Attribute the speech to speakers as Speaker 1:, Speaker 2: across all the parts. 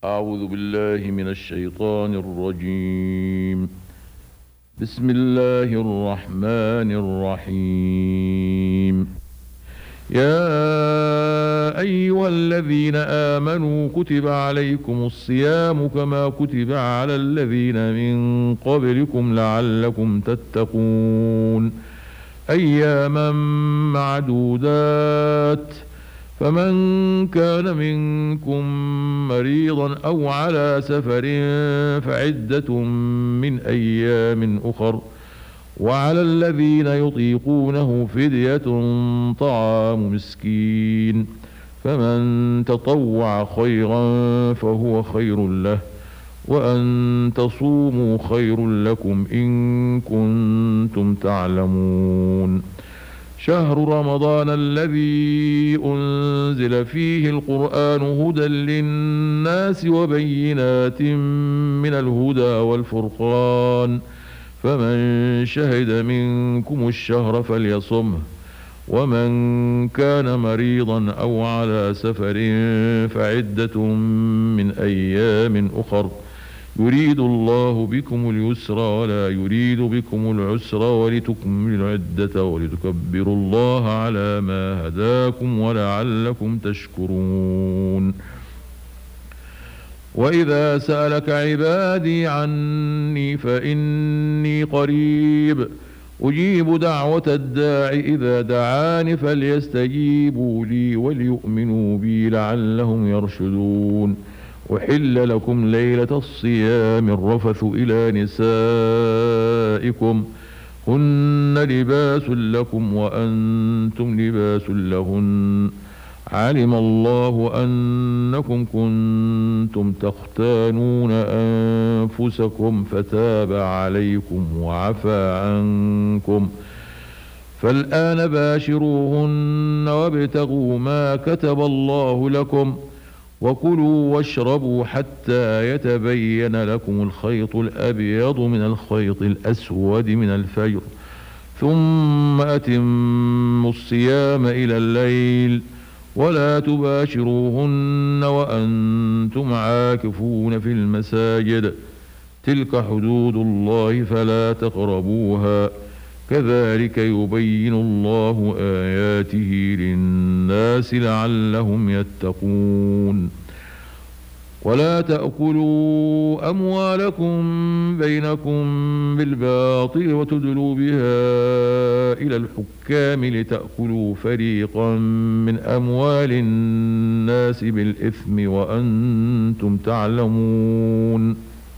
Speaker 1: أعوذ بالله من الشيطان الرجيم. بسم الله الرحمن الرحيم. يا أيها الذين آمنوا كتب عليكم الصيام كما كتب على الذين من قبلكم لعلكم تتقون أياما معدودات فمن كان منكم مريضا أو على سفر فعدة من أيام أخر وعلى الذين يطيقونه فدية طعام مسكين فمن تطوع خيرا فهو خير له وأن تصوموا خير لكم إن كنتم تعلمون. شهر رمضان الذي أنزل فيه القرآن هدى للناس وبينات من الهدى والفرقان فمن شهد منكم الشهر فليصمه ومن كان مريضا أو على سفر فعدة من أيام أخر يريد الله بكم اليسر ولا يريد بكم العسر ولتكملوا العدة ولتكبروا الله على ما هداكم ولعلكم تشكرون. وإذا سألك عبادي عني فإني قريب أجيب دعوة الداع إذا دعاني فليستجيبوا لي وليؤمنوا بي لعلهم يرشدون. أحل لكم ليلة الصيام الرفث إلى نسائكم هن لباس لكم وأنتم لباس لهن علم الله أنكم كنتم تختانون أنفسكم فتاب عليكم وعفى عنكم فالآن باشروهن وابتغوا ما كتب الله لكم وكلوا واشربوا حتى يتبين لكم الخيط الأبيض من الخيط الأسود من الفجر ثم أتموا الصيام إلى الليل ولا تباشروهن وأنتم عاكفون في المساجد تلك حدود الله فلا تقربوها كذلك يبين الله آياته للناس لعلهم يتقون. ولا تأكلوا أموالكم بينكم بالباطل وتدلوا بها إلى الحكام لتأكلوا فريقا من أموال الناس بالإثم وأنتم تعلمون.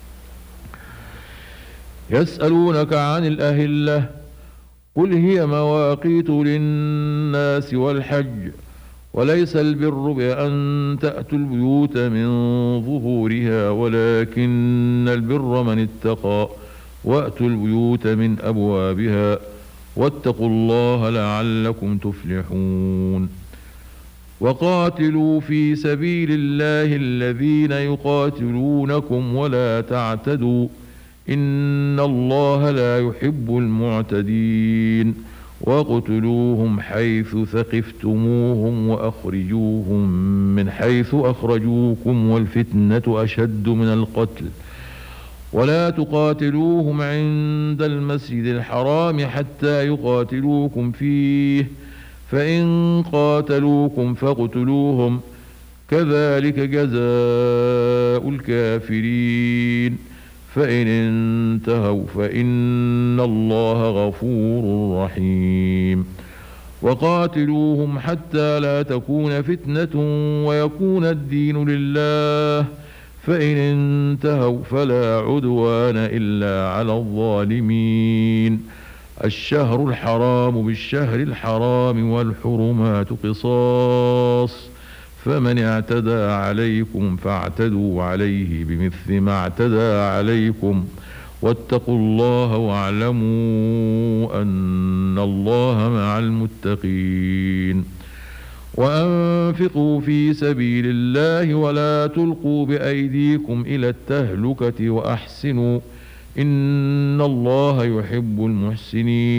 Speaker 1: يسألونك عن الأهلة قل هي مواقيت للناس والحج وليس البر بأن تأتوا البيوت من ظهورها ولكن البر من اتقى وأتوا البيوت من أبوابها واتقوا الله لعلكم تفلحون. وقاتلوا في سبيل الله الذين يقاتلونكم ولا تعتدوا إن الله لا يحب المعتدين واقتلوهم حيث ثقفتموهم وأخرجوهم من حيث أخرجوكم والفتنة أشد من القتل ولا تقاتلوهم عند المسجد الحرام حتى يقاتلوكم فيه فإن قاتلوكم فاقتلوهم كذلك جزاء الكافرين فإن انتهوا فإن الله غفور رحيم. وقاتلوهم حتى لا تكون فتنة ويكون الدين لله فإن انتهوا فلا عدوان إلا على الظالمين. الشهر الحرام بالشهر الحرام والحرمات قصاص فمن اعتدى عليكم فاعتدوا عليه بمثل ما اعتدى عليكم واتقوا الله واعلموا أن الله مع المتقين. وأنفقوا في سبيل الله ولا تلقوا بأيديكم إلى التهلكة وأحسنوا إن الله يحب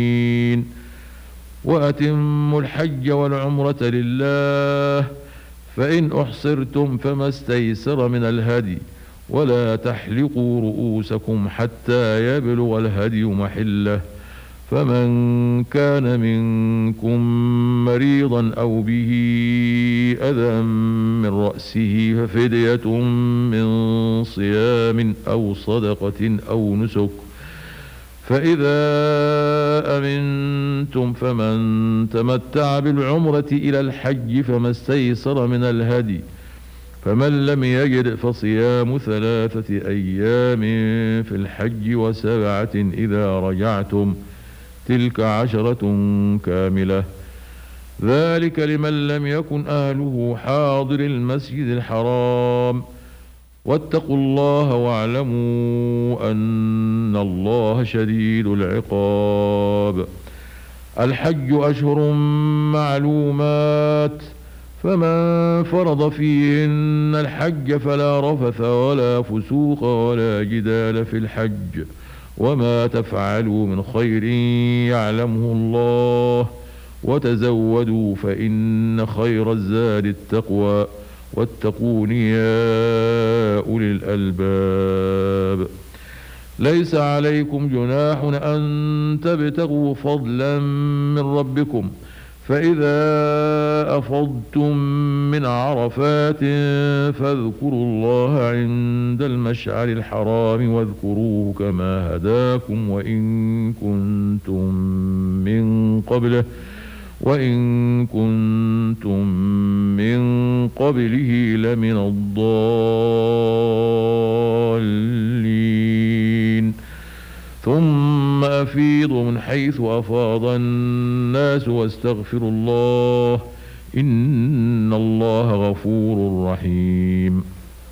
Speaker 1: المحسنين. وأتموا الحج والعمرة لله فإن أحصرتم فما استيسر من الهدي ولا تحلقوا رؤوسكم حتى يبلغ الهدي محله فمن كان منكم مريضا أو به أذى من رأسه ففدية من صيام أو صدقة أو نسك فإذا أمنتم فمن تمتع بالعمرة إلى الحج فما استيسر من الهدي فمن لم يجد فصيام 3 أيام في الحج و7 إذا رجعتم تلك 10 كاملة ذلك لمن لم يكن أهله حاضر المسجد الحرام واتقوا الله واعلموا أن الله شديد العقاب الحج أشهر معلومات فمن فرض فيهن الحج فلا رفث ولا فسوق ولا جدال في الحج وما تفعلوا من خير يعلمه الله وتزودوا فإن خير الزاد التقوى واتقون يا أولي الألباب ليس عليكم جناح أن تبتغوا فضلا من ربكم فإذا أفضتم من عرفات فاذكروا الله عند المشعر الحرام واذكروه كما هداكم وإن كنتم من قبله لمن الضالين ثم أفيضوا من حيث أفاض الناس واستغفروا الله إن الله غفور رحيم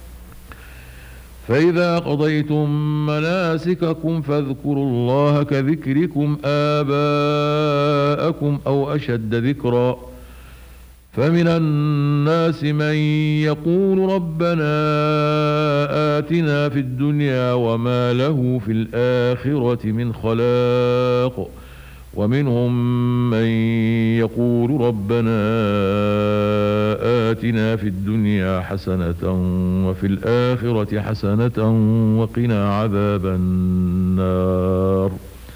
Speaker 1: فإذا قضيتم مناسككم فاذكروا الله كذكركم آباءكم أو أشد ذكرا فمن الناس من يقول ربنا آتنا في الدنيا وما له في الآخرة من خلاق ومنهم من يقول ربنا آتنا في الدنيا حسنة وفي الآخرة حسنة وقنا عذاب النار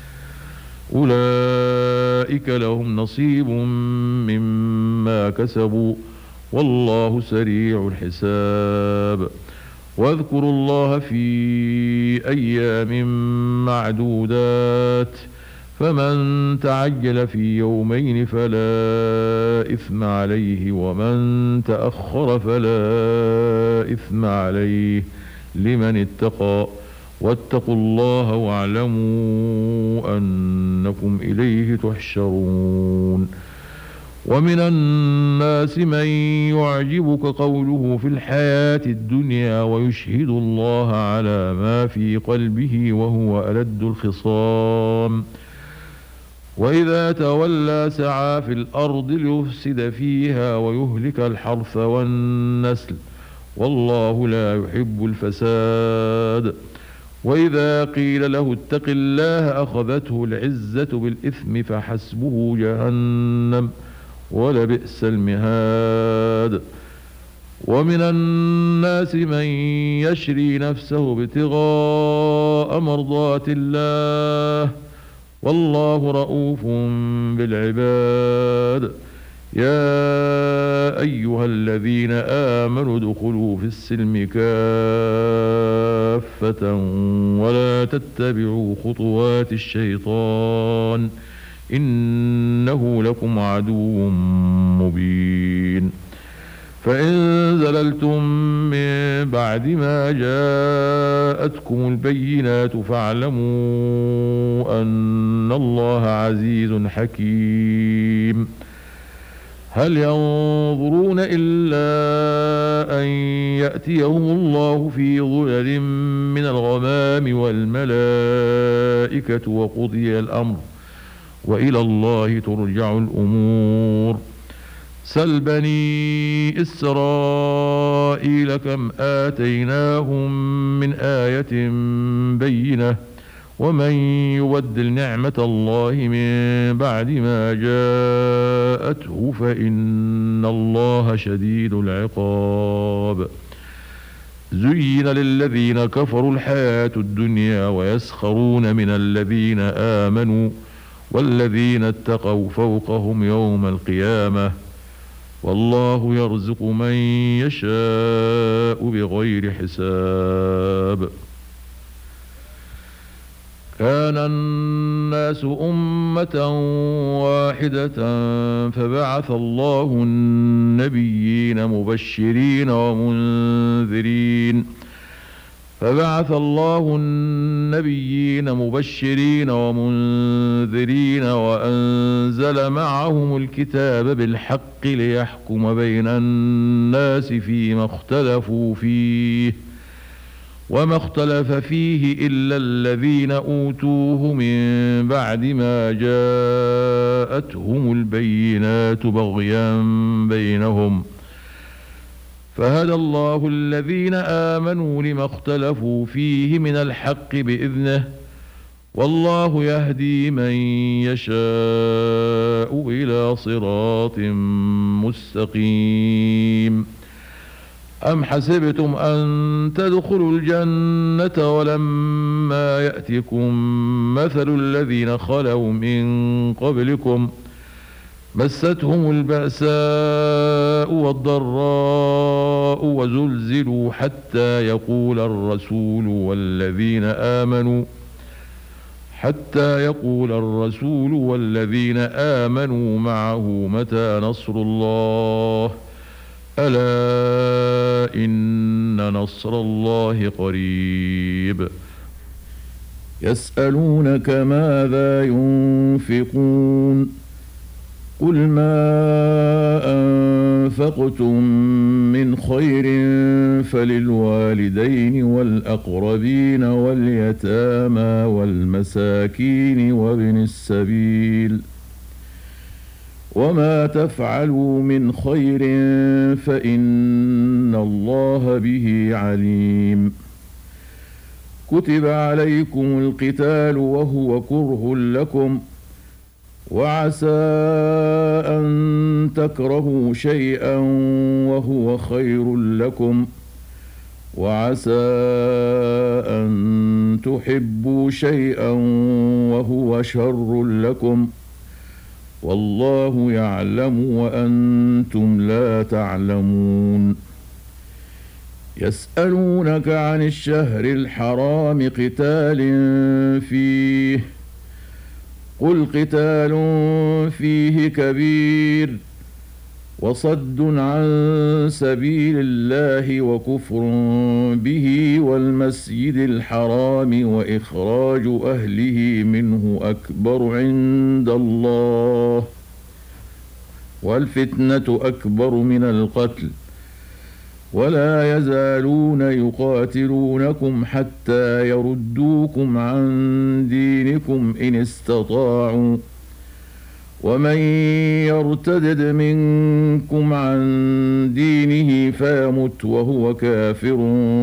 Speaker 1: أولئك لهم نصيب مما كسبوا والله سريع الحساب واذكروا الله في أيام معدودات فمن تعجل في يومين فلا إثم عليه ومن تأخر فلا إثم عليه لمن اتقى واتقوا الله واعلموا أنكم إليه تحشرون ومن الناس من يعجبك قوله في الحياة الدنيا ويشهد الله على ما في قلبه وهو ألد الخصام وإذا تولى سعى في الأرض ليفسد فيها ويهلك الحرث والنسل والله لا يحب الفساد وإذا قيل له اتق الله أخذته العزة بالإثم فحسبه جهنم ولبئس المهاد ومن الناس من يشري نفسه ابتغاء مرضات الله والله رؤوف بالعباد يا أيها الذين آمنوا ادخلوا في السلم كافة ولا تتبعوا خطوات الشيطان إنه لكم عدو مبين فإن زللتم من بعد ما جاءتكم البينات فاعلموا أن الله عزيز حكيم هل ينظرون إلا أن يأتيهم الله في ظلل من الغمام والملائكة وقضي الأمر وإلى الله ترجع الأمور سل بني إسرائيل كم آتيناهم من آية بينة ومن يبدل نعمة الله من بعد ما جاءته فإن الله شديد العقاب. زين للذين كفروا الحياة الدنيا ويسخرون من الذين آمنوا والذين اتقوا فوقهم يوم القيامة والله يرزق من يشاء بغير حساب. كان الناس أمة واحدة فبعث الله النبيين مبشرين ومنذرين وأنزل معهم الكتاب بالحق ليحكم بين الناس فيما اختلفوا فيه وما اختلف فيه إلا الذين أوتوه من بعد ما جاءتهم البينات بغيا بينهم فهدى الله الذين آمنوا لما اختلفوا فيه من الحق بإذنه والله يهدي من يشاء إلى صراط مستقيم. أم حسبتم أن تدخلوا الجنة ولما يأتكم مثل الذين خلوا من قبلكم مستهم البأساء والضراء وزلزلوا حتى يقول الرسول والذين آمنوا معه متى نصر الله ألا إن نصر الله قريب. يسألونك ماذا ينفقون قل ما أنفقتم من خير فللوالدين والأقربين واليتامى والمساكين وابن السبيل وما تفعلوا من خير فإن الله به عليم. كتب عليكم القتال وهو كره لكم وعسى أن تكرهوا شيئا وهو خير لكم وعسى أن تحبوا شيئا وهو شر لكم والله يعلم وأنتم لا تعلمون. يسألونك عن الشهر الحرام قتال فيه قل قتال فيه كبير وصد عن سبيل الله وكفر به والمسجد الحرام وإخراج أهله منه أكبر عند الله والفتنة أكبر من القتل ولا يزالون يقاتلونكم حتى يردوكم عن دينكم إن استطاعوا ومن يرتدد منكم عن دينه فيمت وهو كافر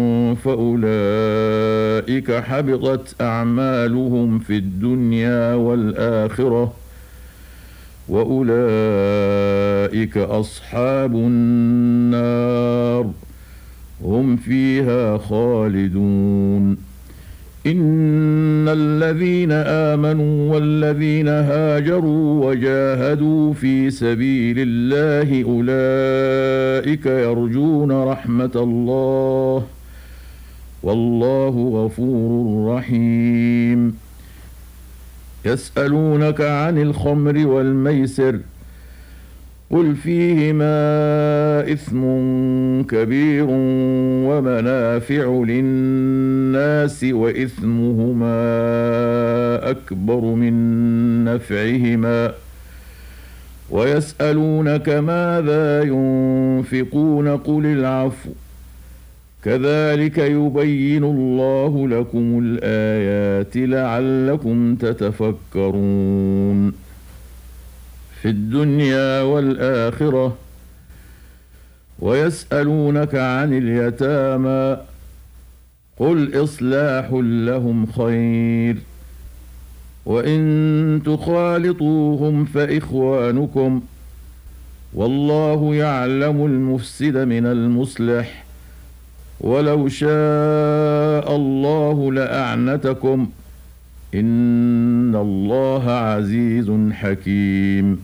Speaker 1: فأولئك حبطت أعمالهم في الدنيا والآخرة وأولئك أصحاب النار هم فيها خالدون. إن الذين آمنوا والذين هاجروا وجاهدوا في سبيل الله أولئك يرجون رحمة الله والله غفور رحيم. يسألونك عن الخمر والميسر قل فيهما إثم كبير ومنافع للناس وإثمهما أكبر من نفعهما ويسألونك ماذا ينفقون قل العفو كذلك يبين الله لكم الآيات لعلكم تتفكرون. في الدنيا والآخرة ويسألونك عن اليتامى قل إصلاح لهم خير وإن تخالطوهم فإخوانكم والله يعلم المفسد من المصلح ولو شاء الله لأعنتكم إن الله عزيز حكيم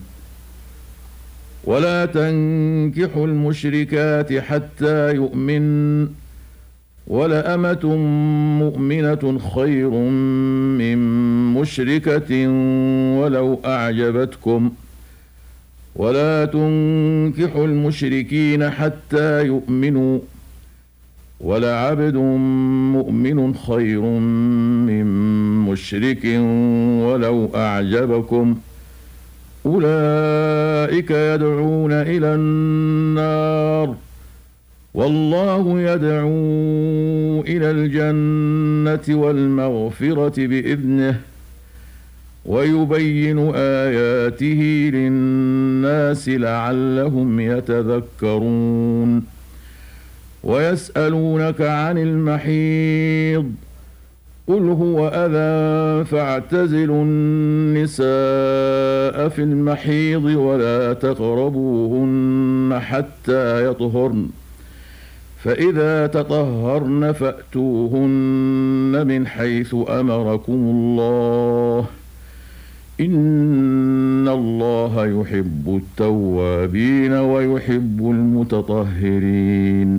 Speaker 1: ولا تنكحوا المشركات حتى يؤمن ولأمة مؤمنة خير من مشركة ولو أعجبتكم ولا تنكحوا المشركين حتى يؤمنوا ولعبد مؤمن خير من مشرك ولو أعجبكم أولئك يدعون إلى النار والله يدعو إلى الجنة والمغفرة بإذنه ويبين آياته للناس لعلهم يتذكرون ويسألونك عن المحيض قل هو أذى فاعتزلوا النساء في المحيض ولا تقربوهن حتى يطهرن فإذا تطهرن فأتوهن من حيث أمركم الله إن الله يحب التوابين ويحب المتطهرين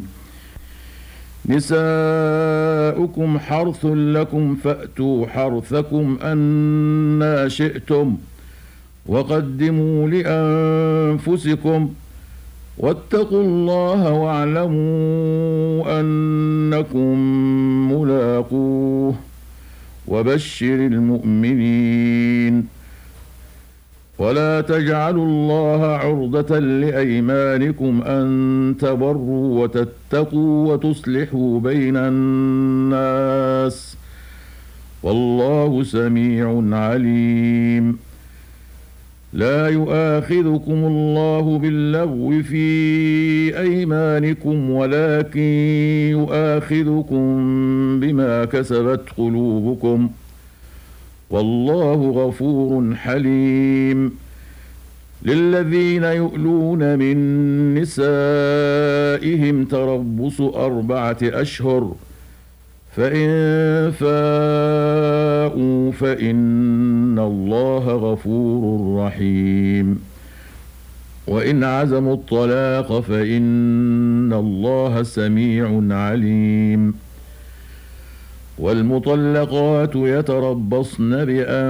Speaker 1: نساؤكم حرث لكم فأتوا حرثكم أنى شئتم وقدموا لأنفسكم واتقوا الله واعلموا أنكم ملاقوه وبشر المؤمنين ولا تجعلوا الله عرضة لأيمانكم أن تبروا وتتقوا وتصلحوا بين الناس والله سميع عليم لا يؤاخذكم الله باللغو في أيمانكم ولكن يؤاخذكم بما كسبت قلوبكم والله غفور حليم للذين يؤلون من نسائهم تربص 4 أشهر فإن فاءوا فإن الله غفور رحيم وإن عزموا الطلاق فإن الله سميع عليم والمطلقات يتربصن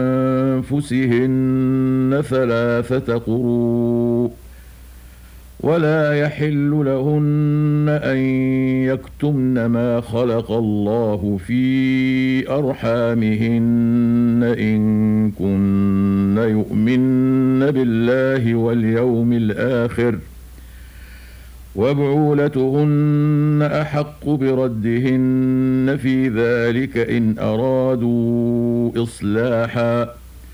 Speaker 1: بأنفسهن 3 قروء ولا يحل لهن أن يكتمن ما خلق الله في أرحامهن إن كن يؤمن بالله واليوم الآخر وبعولتهن أحق بردهن في ذلك إن أرادوا إصلاحا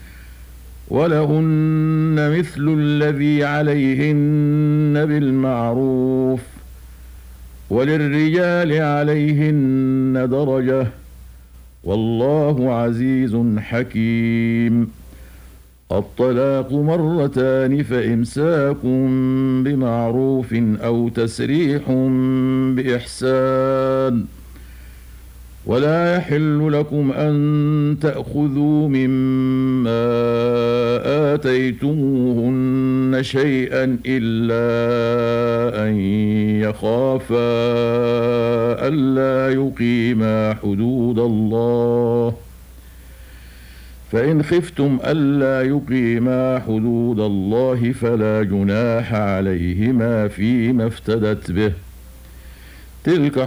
Speaker 1: ولهن مثل الذي عليهن بالمعروف وللرجال عليهن درجة والله عزيز حكيم الطلاق 2 فإمساك بمعروف أو تسريح بإحسان ولا يحل لكم أن تأخذوا مما آتيتموهن شيئا إلا أن يخافا ألا يقيما حدود الله فإن خفتم ألا يقيما حدود الله فلا جناح عليهما فيما افتدت به تلك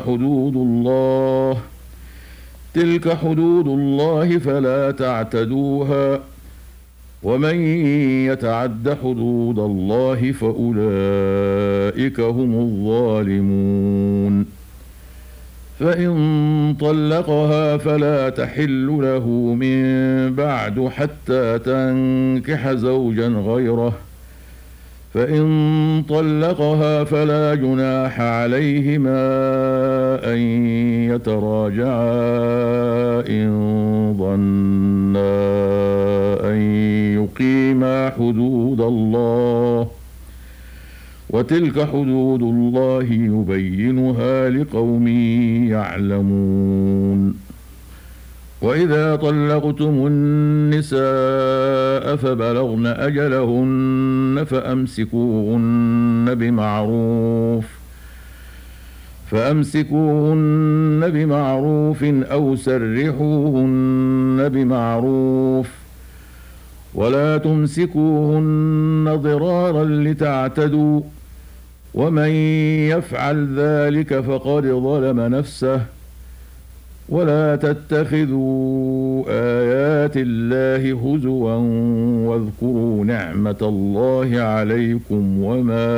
Speaker 1: حدود الله فلا تعتدوها ومن يتعد حدود الله فأولئك هم الظالمون فإن طلقها فلا تحل له من بعد حتى تنكح زوجا غيره فإن طلقها فلا جناح عليهما أن يتراجعا إن ظنا أن يقيما حدود الله، وتلك حدود الله يبينها لقوم يعلمون. وإذا طلقتم النساء فبلغن أجلهن فأمسكوهن بمعروف أو سرحوهن بمعروف، ولا تمسكوهن ضرارا لتعتدوا، ومن يفعل ذلك فقد ظلم نفسه. ولا تتخذوا آيات الله هزوا واذكروا نعمة الله عليكم وما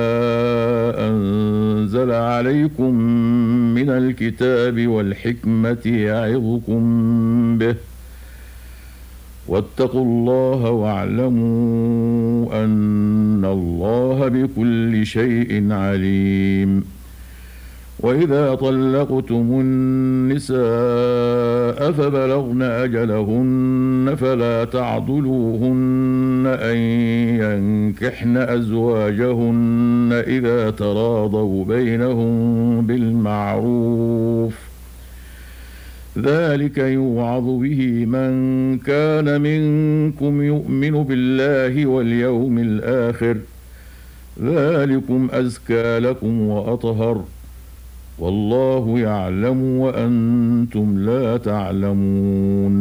Speaker 1: أنزل عليكم من الكتاب والحكمة يعظكم به، واتقوا الله واعلموا أن الله بكل شيء عليم. وإذا طلقتم النساء فبلغن أجلهن فلا تعضلوهن أن ينكحن أزواجهن إذا تراضوا بينهم بالمعروف، ذلك يوعظ به من كان منكم يؤمن بالله واليوم الآخر، ذلكم أزكى لكم وأطهر، والله يعلم وأنتم لا تعلمون.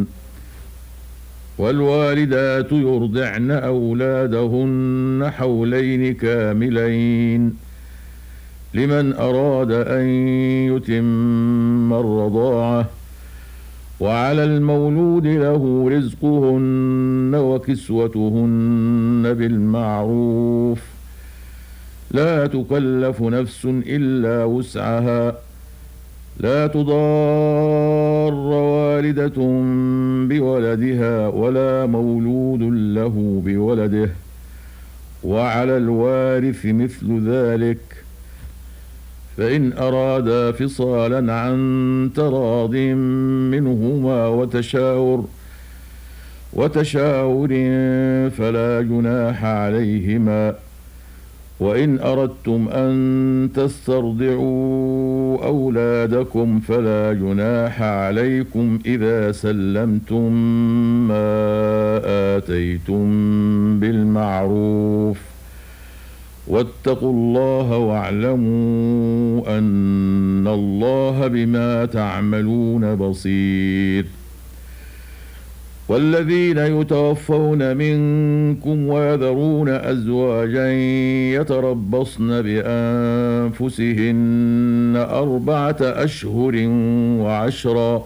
Speaker 1: والوالدات يرضعن أولادهن حولين كاملين لمن أراد أن يتم الرضاعة، وعلى المولود له رزقهن وكسوتهن بالمعروف، لا تكلف نفس إلا وسعها، لا تضار والدة بولدها ولا مولود له بولده، وعلى الوارث مثل ذلك، فإن أرادا فصالا عن تراض منهما وتشاور فلا جناح عليهما. وإن أردتم أن تسترضعوا أولادكم فلا جناح عليكم إذا سلمتم ما آتيتم بالمعروف، واتقوا الله واعلموا أن الله بما تعملون بصير. والذين يتوفون منكم ويذرون أزواجا يتربصن بأنفسهن 4 أشهر و10،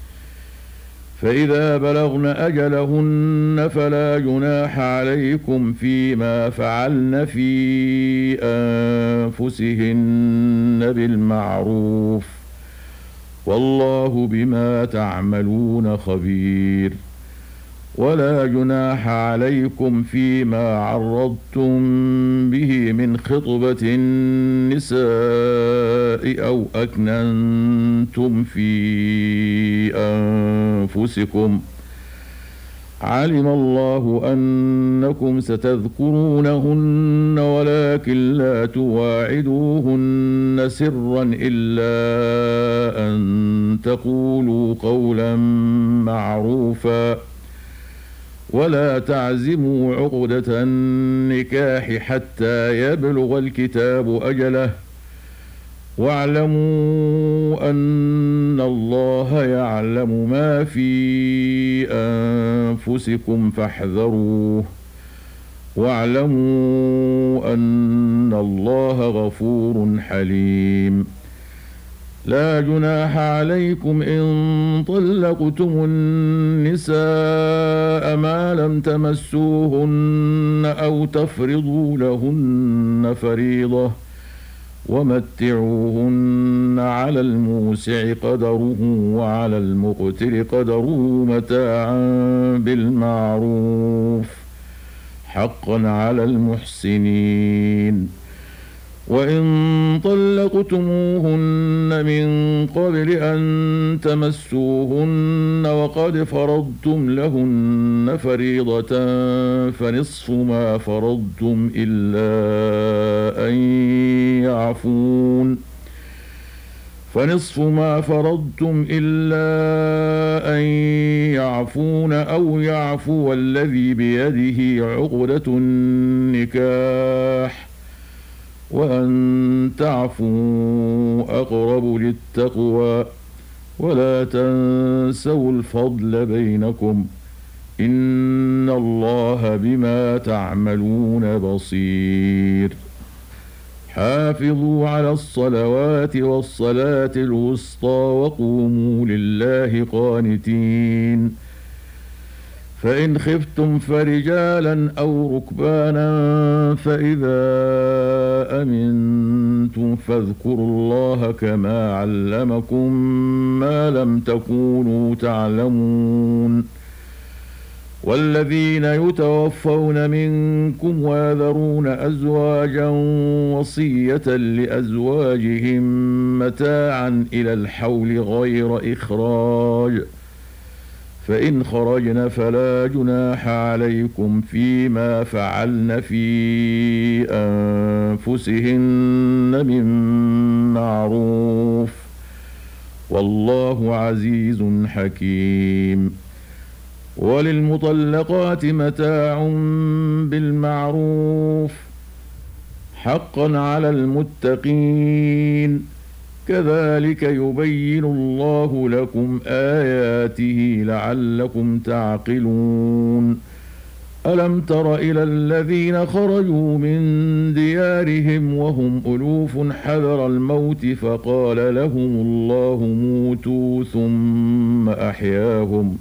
Speaker 1: فإذا بلغن أجلهن فلا جناح عليكم فيما فعلن في أنفسهن بالمعروف، والله بما تعملون خبير. ولا جناح عليكم فيما عرضتم به من خطبة النساء أو أكننتم في أنفسكم، علم الله أنكم ستذكرونهن ولكن لا تواعدوهن سرا إلا أن تقولوا قولا معروفا، ولا تعزموا عقدة النكاح حتى يبلغ الكتاب أجله، واعلموا أن الله يعلم ما في أنفسكم فاحذروه، واعلموا أن الله غفور حليم. لا جناح عليكم إن طلقتم النساء ما لم تمسوهن أو تفرضوا لهن فريضة، ومتعوهن على الموسع قدره وعلى المقتر قدره متاعا بالمعروف، حقا على المحسنين. وإن طلقتموهن من قبل أن تمسوهن وقد فرضتم لهن فريضة فنصف ما فرضتم إلا أن يعفون أو يعفو الذي بيده عقدة النكاح وأن تعفوا أقرب للتقوى ولا تنسوا الفضل بينكم إن الله بما تعملون بصير. حافظوا على الصلوات والصلاة الوسطى وقوموا لله قانتين. فإن خفتم فرجالا أو ركبانا فإذا أمنتم فاذكروا الله كما علمكم ما لم تكونوا تعلمون. والذين يتوفون منكم ويذرون أزواجا وصية لأزواجهم متاعا إلى الحول غير إخراج فإن خرجن فلا جناح عليكم فيما فعلن في أنفسهن من معروف والله عزيز حكيم. وللمطلقات متاع بالمعروف حقا على المتقين كذلك يبين الله لكم آياته لعلكم تعقلون. ألم تر إلى الذين خرجوا من ديارهم وهم ألوف حذر الموت فقال لهم الله موتوا ثم أحياهم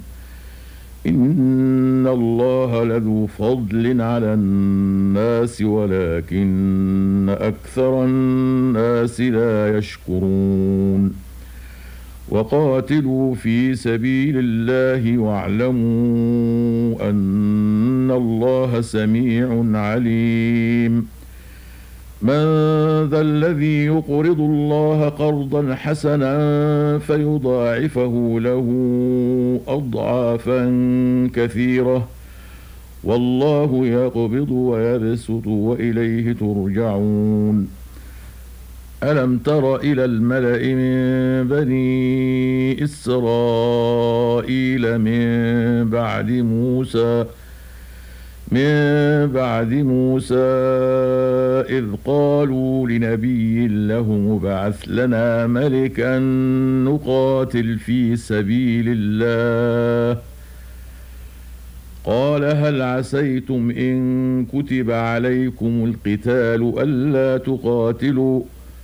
Speaker 1: إن الله لذو فضل على الناس ولكن أكثر الناس لا يشكرون. وقاتلوا في سبيل الله واعلموا أن الله سميع عليم. من ذا الذي يقرض الله قرضا حسنا فيضاعفه له أضعافا كثيرة والله يقبض ويبسط وإليه ترجعون. ألم تر إلى الملأ من بني إسرائيل من بعد موسى إذ قالوا لنبي له ابعث لنا ملكا نقاتل في سبيل الله قال هل عسيتم إن كتب عليكم القتال ألا تقاتلوا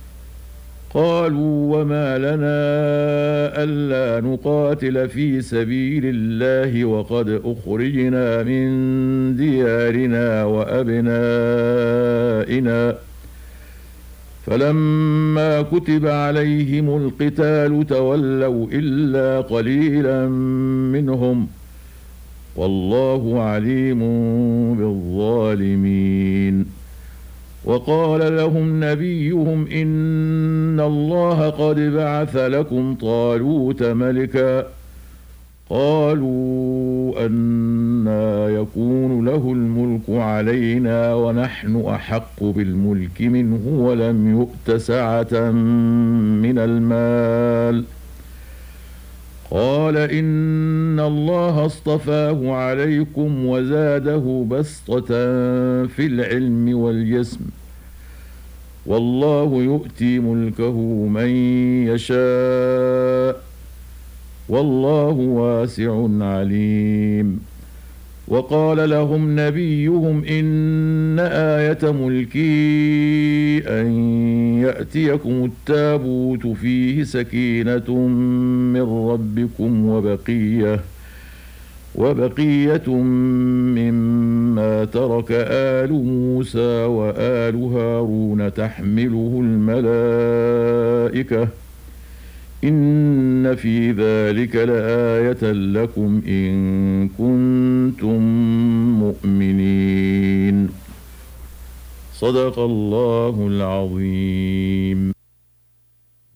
Speaker 1: قالوا وما لنا ألا نقاتل في سبيل الله وقد أخرجنا من ديارنا وأبنائنا فلما كتب عليهم القتال تولوا إلا قليلا منهم والله عليم بالظالمين. وقال لهم نبيهم إن الله قد بعث لكم طالوت ملكا قالوا أنى يكون له الملك علينا ونحن أحق بالملك منه ولم يؤت سعة من المال قال إن الله اصطفاه عليكم وزاده بسطة في العلم والجسم والله يؤتي ملكه من يشاء والله واسع عليم. وقال لهم نبيهم إن آية ملكي أن يأتيكم التابوت فيه سكينة من ربكم وبقية مما ترك آل موسى وآل هارون تحمله الملائكة إن في ذلك لآية لكم إن كنتم مؤمنين. صدق الله العظيم.